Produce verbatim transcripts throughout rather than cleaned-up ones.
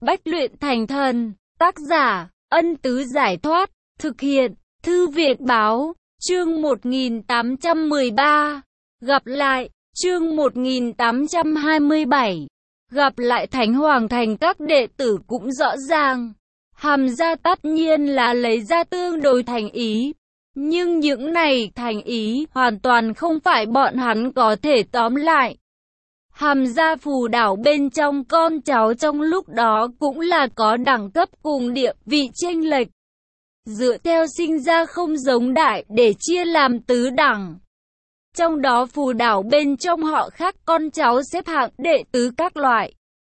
Bách luyện thành thần. Tác giả, Ân Tứ Giải Thoát. Thực hiện, Thư Viện Báo. Chương một nghìn tám trăm mười ba. Gặp lại. Chương một nghìn tám trăm hai mươi bảy. Gặp lại Thánh Hoàng Thành. Các đệ tử cũng rõ ràng. Hàm gia tất nhiên là lấy ra tương đối thành ý. Nhưng những này thành ý hoàn toàn không phải bọn hắn có thể tóm lại. Hàm gia Phù Đảo bên trong con cháu trong lúc đó cũng là có đẳng cấp cùng địa vị chênh lệch. Dựa theo sinh ra không giống đại để chia làm tứ đẳng. Trong đó Phù Đảo bên trong họ khác con cháu xếp hạng đệ tứ các loại.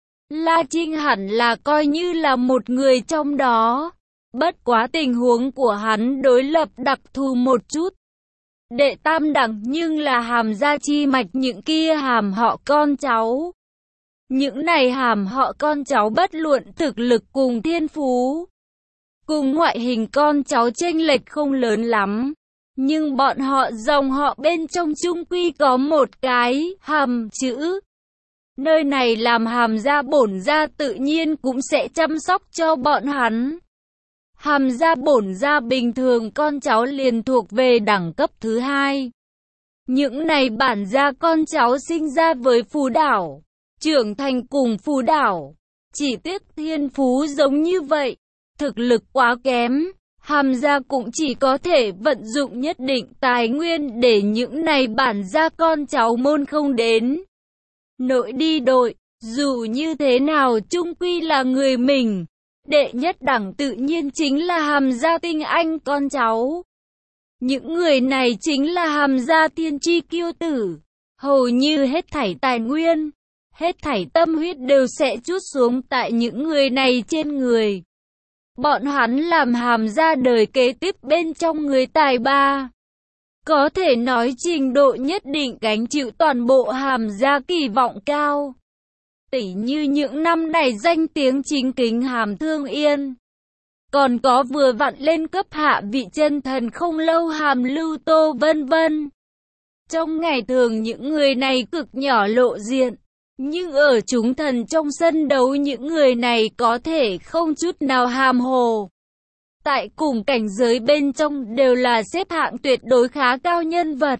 La Trinh hẳn là coi như là một người trong đó. Bất quá tình huống của hắn đối lập đặc thù một chút. Đệ tam đẳng nhưng là hàm gia chi mạch những kia hàm họ con cháu. Những này hàm họ con cháu bất luận thực lực cùng thiên phú. Cùng ngoại hình con cháu chênh lệch không lớn lắm. Nhưng bọn họ dòng họ bên trong chung quy có một cái hàm chữ. Nơi này làm hàm gia bổn gia tự nhiên cũng sẽ chăm sóc cho bọn hắn. Hàm gia bổn gia bình thường con cháu liền thuộc về đẳng cấp thứ hai. Những này bản gia con cháu sinh ra với Phù Đảo, trưởng thành cùng Phù Đảo. Chỉ tiếc thiên phú giống như vậy, thực lực quá kém. Hàm gia cũng chỉ có thể vận dụng nhất định tài nguyên để những này bản gia con cháu môn không đến. Nội đi đội, dù như thế nào chung quy là người mình. Đệ nhất đẳng tự nhiên chính là hàm gia tinh anh con cháu. Những người này chính là hàm gia tiên tri kiêu tử. Hầu như hết thảy tài nguyên, hết thảy tâm huyết đều sẽ trút xuống tại những người này trên người. Bọn hắn làm hàm gia đời kế tiếp bên trong người tài ba. Có thể nói trình độ nhất định gánh chịu toàn bộ hàm gia kỳ vọng cao. Tỉ như những năm này danh tiếng chính kính Hàm Thương Yên. Còn có vừa vặn lên cấp hạ vị chân thần không lâu Hàm Lưu Tô vân vân. Trong ngày thường những người này cực nhỏ lộ diện. Nhưng ở chúng thần trong sân đấu những người này có thể không chút nào hàm hồ. Tại cùng cảnh giới bên trong đều là xếp hạng tuyệt đối khá cao nhân vật.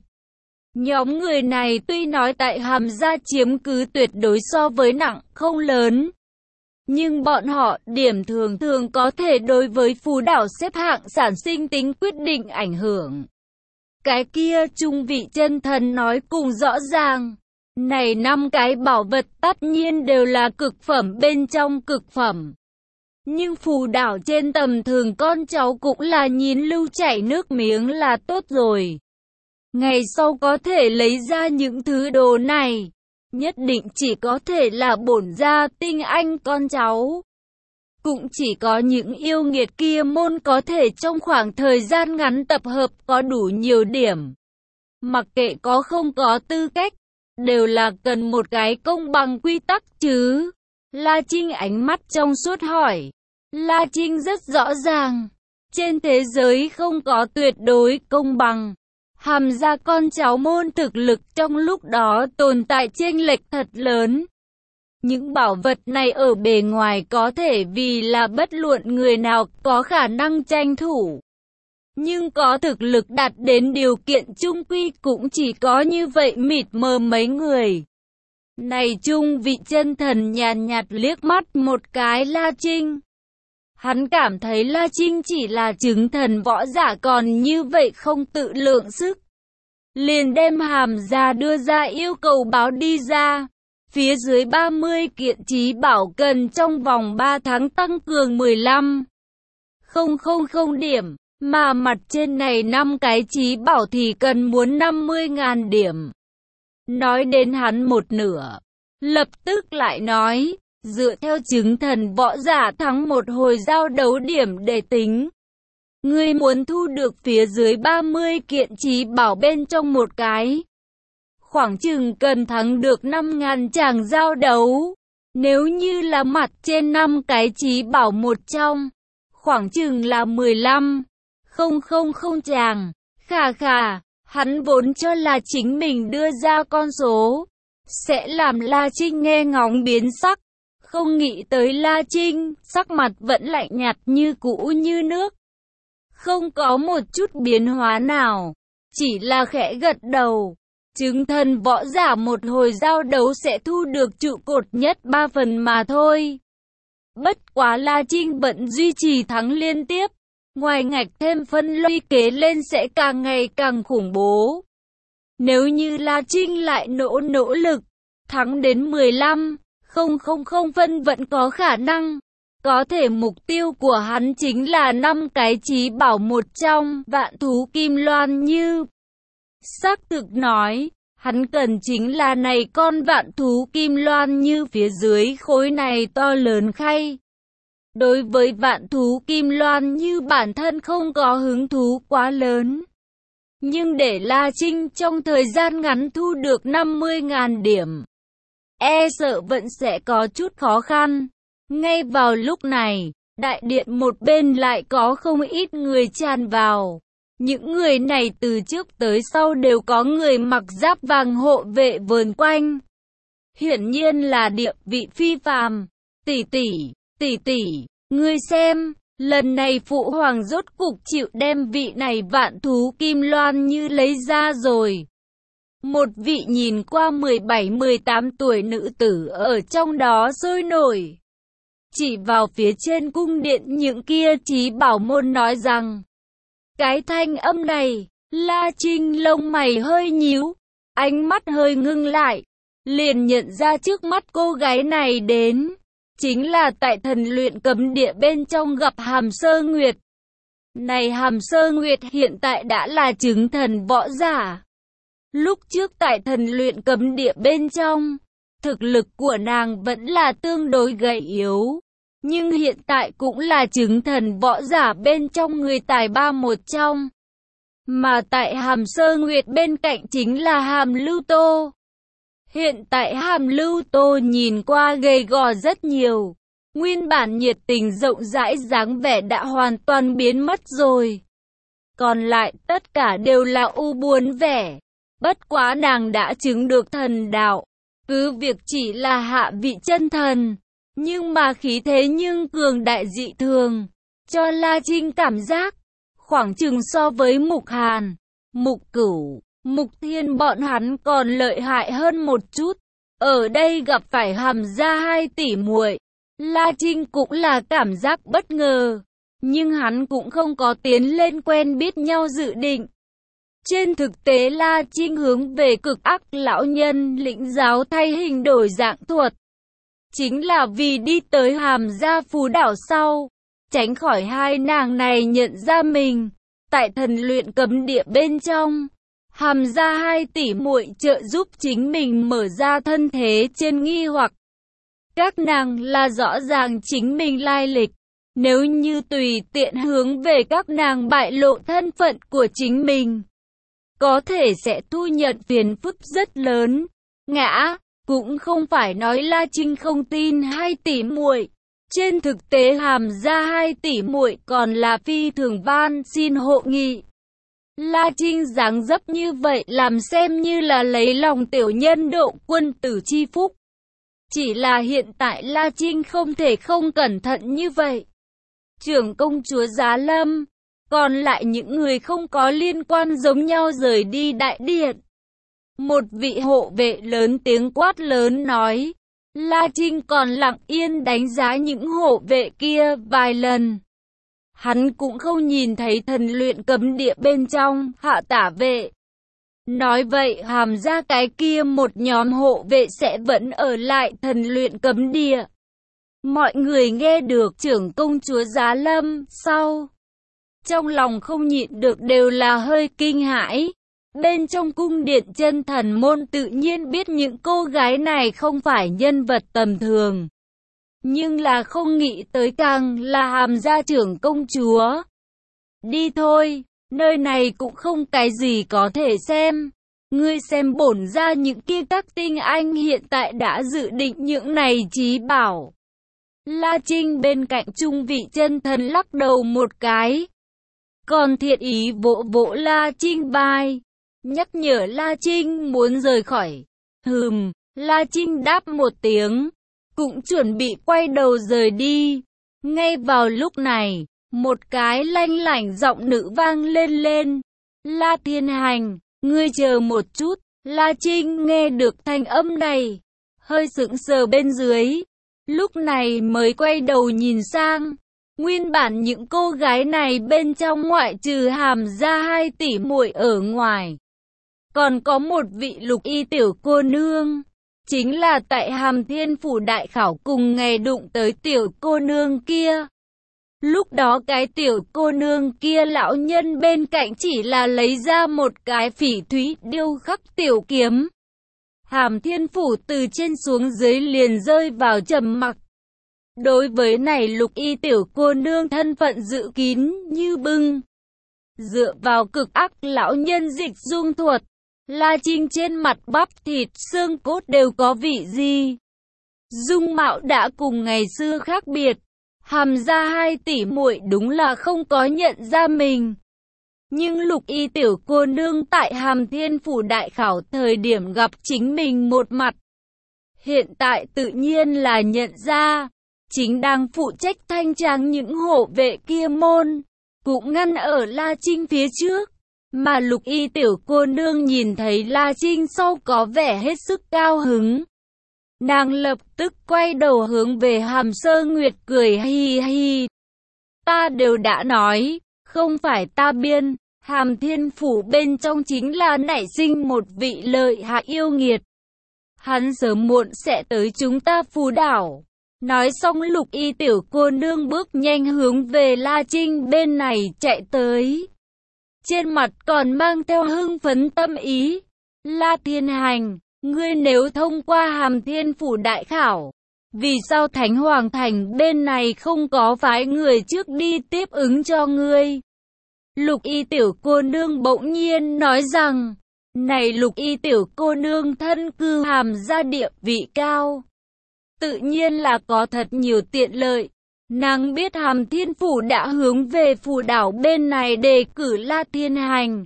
Nhóm người này tuy nói tại hàm gia chiếm cứ tuyệt đối so với nặng không lớn. Nhưng bọn họ điểm thường thường có thể đối với Phù Đảo xếp hạng sản sinh tính quyết định ảnh hưởng. Cái kia trung vị chân thần nói cùng rõ ràng. Này năm cái bảo vật tất nhiên đều là cực phẩm bên trong cực phẩm. Nhưng Phù Đảo trên tầm thường con cháu cũng là nhìn lưu chảy nước miếng là tốt rồi. Ngày sau có thể lấy ra những thứ đồ này, nhất định chỉ có thể là bổn gia tinh anh con cháu. Cũng chỉ có những yêu nghiệt kia môn có thể trong khoảng thời gian ngắn tập hợp có đủ nhiều điểm. Mặc kệ có không có tư cách, đều là cần một cái công bằng quy tắc chứ. La Trinh ánh mắt trong suốt hỏi. La Trinh rất rõ ràng, trên thế giới không có tuyệt đối công bằng. Hàm gia con cháu môn thực lực trong lúc đó tồn tại chênh lệch thật lớn. Những bảo vật này ở bề ngoài có thể vì là bất luận người nào có khả năng tranh thủ. Nhưng có thực lực đạt đến điều kiện chung quy cũng chỉ có như vậy mịt mờ mấy người. Này trung vị chân thần nhàn nhạt liếc mắt một cái La Trinh. Hắn cảm thấy La Trinh chỉ là chứng thần võ giả còn như vậy không tự lượng sức. Liền đem hàm gia đưa ra yêu cầu báo đi ra. Phía dưới ba mươi kiện trí bảo cần trong vòng ba tháng tăng cường mười lăm nghìn điểm. Mà mặt trên này năm cái trí bảo thì cần muốn năm mươi nghìn điểm. Nói đến hắn một nửa. Lập tức lại nói. Dựa theo chứng thần võ giả thắng một hồi giao đấu điểm để tính. Ngươi muốn thu được phía dưới ba mươi kiện trí bảo bên trong một cái. Khoảng chừng cần thắng được năm nghìn tràng giao đấu. Nếu như là mặt trên năm cái trí bảo một trong. Khoảng chừng là mười lăm nghìn tràng. Khà khà, hắn vốn cho là chính mình đưa ra con số. Sẽ làm La Trinh nghe ngóng biến sắc. Không nghĩ tới La Trinh, sắc mặt vẫn lạnh nhạt như cũ như nước. Không có một chút biến hóa nào, chỉ là khẽ gật đầu. Chứng thần võ giả một hồi giao đấu sẽ thu được trụ cột nhất ba phần mà thôi. Bất quá La Trinh vẫn duy trì thắng liên tiếp. Ngoài ngạch thêm phân lôi kế lên sẽ càng ngày càng khủng bố. Nếu như La Trinh lại nỗ nỗ lực, thắng đến mười lăm nghìn phân vẫn có khả năng. Có thể mục tiêu của hắn chính là năm cái chí bảo một trong vạn thú kim loan như. Xác thực nói, hắn cần chính là này con vạn thú kim loan như phía dưới khối này to lớn khay. Đối với vạn thú kim loan như bản thân không có hứng thú quá lớn. Nhưng để La Trinh trong thời gian ngắn thu được năm mươi nghìn điểm, e sợ vẫn sẽ có chút khó khăn. Ngay vào lúc này, đại điện một bên lại có không ít người tràn vào. Những người này từ trước tới sau đều có người mặc giáp vàng hộ vệ vờn quanh. Hiển nhiên là địa vị phi phàm. Tỷ tỷ, tỷ tỷ, ngươi xem, lần này phụ hoàng rốt cục chịu đem vị này vạn thú kim loan như lấy ra rồi. Một vị nhìn qua mười bảy mười tám tuổi nữ tử ở trong đó sôi nổi. Chỉ vào phía trên cung điện những kia chí bảo môn nói rằng. Cái thanh âm này, La Trinh lông mày hơi nhíu, ánh mắt hơi ngưng lại, liền nhận ra trước mắt cô gái này đến. Chính là tại thần luyện cấm địa bên trong gặp Hàm Sơ Nguyệt. Này Hàm Sơ Nguyệt hiện tại đã là chứng thần võ giả. Lúc trước tại thần luyện cấm địa bên trong, thực lực của nàng vẫn là tương đối gầy yếu. Nhưng hiện tại cũng là chứng thần võ giả bên trong người tài ba một trong. Mà tại Hàm Sơ Nguyệt bên cạnh chính là Hàm Lưu Tô. Hiện tại Hàm Lưu Tô nhìn qua gầy gò rất nhiều. Nguyên bản nhiệt tình rộng rãi dáng vẻ đã hoàn toàn biến mất rồi. Còn lại tất cả đều là u buồn vẻ. Bất quá nàng đã chứng được thần đạo. Cứ việc chỉ là hạ vị chân thần. Nhưng mà khí thế nhưng cường đại dị thường. Cho La Trinh cảm giác. Khoảng chừng so với Mục Hàn, Mục Cửu, Mục Thiên bọn hắn còn lợi hại hơn một chút. Ở đây gặp phải Hàm gia hai tỷ muội, La Trinh cũng là cảm giác bất ngờ. Nhưng hắn cũng không có tiến lên quen biết nhau dự định. Trên thực tế La Trinh hướng về cực ác lão nhân lĩnh giáo thay hình đổi dạng thuật. Chính là vì đi tới Hàm gia phú đảo sau, tránh khỏi hai nàng này nhận ra mình. Tại thần luyện cấm địa bên trong, Hàm gia hai tỷ muội trợ giúp chính mình mở ra thân thế trên nghi hoặc. Các nàng là rõ ràng chính mình lai lịch. Nếu như tùy tiện hướng về các nàng bại lộ thân phận của chính mình, có thể sẽ thu nhận phiền phức rất lớn. Ngã, cũng không phải nói La Trinh không tin hai tỷ muội. Trên thực tế Hàm gia hai tỷ muội còn là phi thường van xin hộ nghị. La Trinh dáng dấp như vậy làm xem như là lấy lòng tiểu nhân độ quân tử chi phúc. Chỉ là hiện tại La Trinh không thể không cẩn thận như vậy. Trưởng công chúa Giá Lâm, còn lại những người không có liên quan giống nhau rời đi đại điện. Một vị hộ vệ lớn tiếng quát lớn nói. La Trinh còn lặng yên đánh giá những hộ vệ kia vài lần. Hắn cũng không nhìn thấy thần luyện cấm địa bên trong hạ tả vệ. Nói vậy Hàm gia cái kia một nhóm hộ vệ sẽ vẫn ở lại thần luyện cấm địa. Mọi người nghe được trưởng công chúa Giá Lâm sau, trong lòng không nhịn được đều là hơi kinh hãi. Bên trong cung điện chân thần môn tự nhiên biết những cô gái này không phải nhân vật tầm thường. Nhưng là không nghĩ tới càng là Hàm gia trưởng công chúa. Đi thôi, nơi này cũng không cái gì có thể xem. Ngươi xem bổn ra những kia các tinh anh hiện tại đã dự định những này chí bảo. La Trinh bên cạnh trung vị chân thần lắc đầu một cái. Còn thiện ý vỗ vỗ La Trinh vai, nhắc nhở La Trinh muốn rời khỏi. Hừm, La Trinh đáp một tiếng, cũng chuẩn bị quay đầu rời đi. Ngay vào lúc này, một cái lanh lảnh giọng nữ vang lên lên. La Thiên Hành, ngươi chờ một chút. La Trinh nghe được thanh âm này, hơi sững sờ bên dưới. Lúc này mới quay đầu nhìn sang. Nguyên bản những cô gái này bên trong ngoại trừ Hàm gia hai tỷ muội ở ngoài, còn có một vị lục y tiểu cô nương. Chính là tại Hàm Thiên Phủ đại khảo cùng ngày đụng tới tiểu cô nương kia. Lúc đó cái tiểu cô nương kia lão nhân bên cạnh chỉ là lấy ra một cái phỉ thúy điêu khắc tiểu kiếm. Hàm Thiên Phủ từ trên xuống dưới liền rơi vào trầm mặc. Đối với này lục y tiểu cô nương thân phận dự kín như bưng. Dựa vào cực ác lão nhân dịch dung thuật, La Trinh trên mặt bắp thịt xương cốt đều có vị gì. Dung mạo đã cùng ngày xưa khác biệt. Hàm gia hai tỷ muội đúng là không có nhận ra mình. Nhưng lục y tiểu cô nương tại Hàm Thiên Phủ đại khảo thời điểm gặp chính mình một mặt. Hiện tại tự nhiên là nhận ra. Chính đang phụ trách thanh tráng những hộ vệ kia môn, cũng ngăn ở La Trinh phía trước. Mà lục y tiểu cô nương nhìn thấy La Trinh sau có vẻ hết sức cao hứng. Nàng lập tức quay đầu hướng về Hàm Sơ Nguyệt cười hi hi. Ta đều đã nói, không phải ta biên, Hàm Thiên Phủ bên trong chính là nảy sinh một vị lợi hại yêu nghiệt. Hắn sớm muộn sẽ tới chúng ta Phù đảo. Nói xong lục y tiểu cô nương bước nhanh hướng về La Trinh bên này chạy tới. Trên mặt còn mang theo hưng phấn tâm ý. La Thiên Hành, ngươi nếu thông qua Hàm Thiên Phủ đại khảo, vì sao Thánh Hoàng Thành bên này không có phái người trước đi tiếp ứng cho ngươi? Lục y tiểu cô nương bỗng nhiên nói rằng, này lục y tiểu cô nương thân cư Hàm gia địa vị cao. Tự nhiên là có thật nhiều tiện lợi. Nàng biết Hàm Thiên Phủ đã hướng về Phù đảo bên này đề cử La Thiên Hành.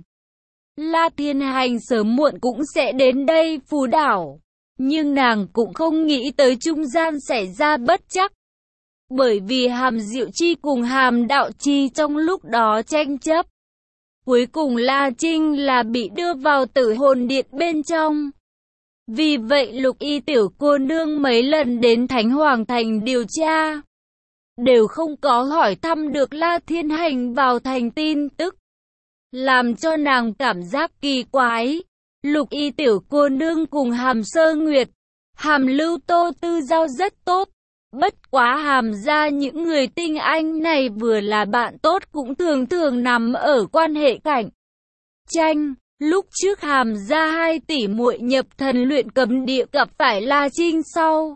La Thiên Hành sớm muộn cũng sẽ đến đây Phù đảo. Nhưng nàng cũng không nghĩ tới trung gian xảy ra bất chắc. Bởi vì Hàm Diệu Chi cùng Hàm Đạo Chi trong lúc đó tranh chấp. Cuối cùng La Trinh là bị đưa vào Tử Hồn Điện bên trong. Vì vậy lục y tiểu cô nương mấy lần đến Thánh Hoàng Thành điều tra, đều không có hỏi thăm được La Thiên Hành vào thành tin tức. Làm cho nàng cảm giác kỳ quái. Lục y tiểu cô nương cùng Hàm Sơ Nguyệt, Hàm Lưu Tô tư giao rất tốt. Bất quá Hàm gia những người tinh anh này vừa là bạn tốt cũng thường thường nằm ở quan hệ cạnh tranh. Lúc trước Hàm gia hai tỷ muội nhập thần luyện cấm địa gặp phải La Trinh sau,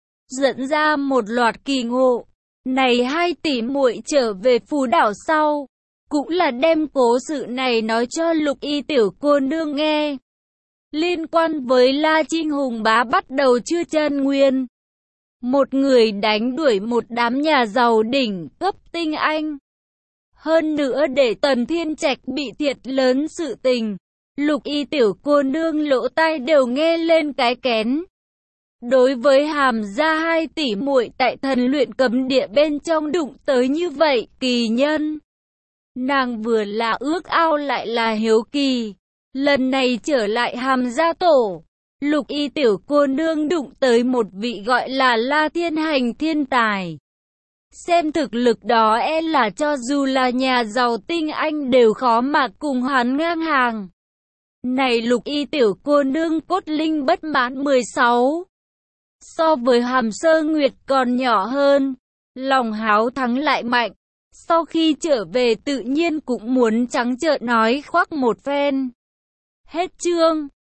dẫn ra một loạt kỳ ngộ. Này hai tỷ muội trở về Phù đảo sau, cũng là đem cố sự này nói cho lục y tiểu cô nương nghe. Liên quan với La Trinh hùng bá bắt đầu chưa chân nguyên. Một người đánh đuổi một đám nhà giàu đỉnh cấp tinh anh. Hơn nữa để Tần Thiên Trạch bị thiệt lớn sự tình. Lục y tiểu cô nương lỗ tai đều nghe lên cái kén. Đối với Hàm gia hai tỷ muội tại thần luyện cấm địa bên trong đụng tới như vậy kỳ nhân, nàng vừa là ước ao lại là hiếu kỳ. Lần này trở lại Hàm gia tổ, lục y tiểu cô nương đụng tới một vị gọi là La Thiên Hành thiên tài. Xem thực lực đó e là cho dù là nhà giàu tinh anh đều khó mà cùng hắn ngang hàng. Này lục y tiểu cô nương cốt linh bất mãn mười sáu. So với Hàm Sơ Nguyệt còn nhỏ hơn. Lòng háo thắng lại mạnh. Sau khi trở về tự nhiên cũng muốn trắng trợn nói khoác một phen. Hết chương.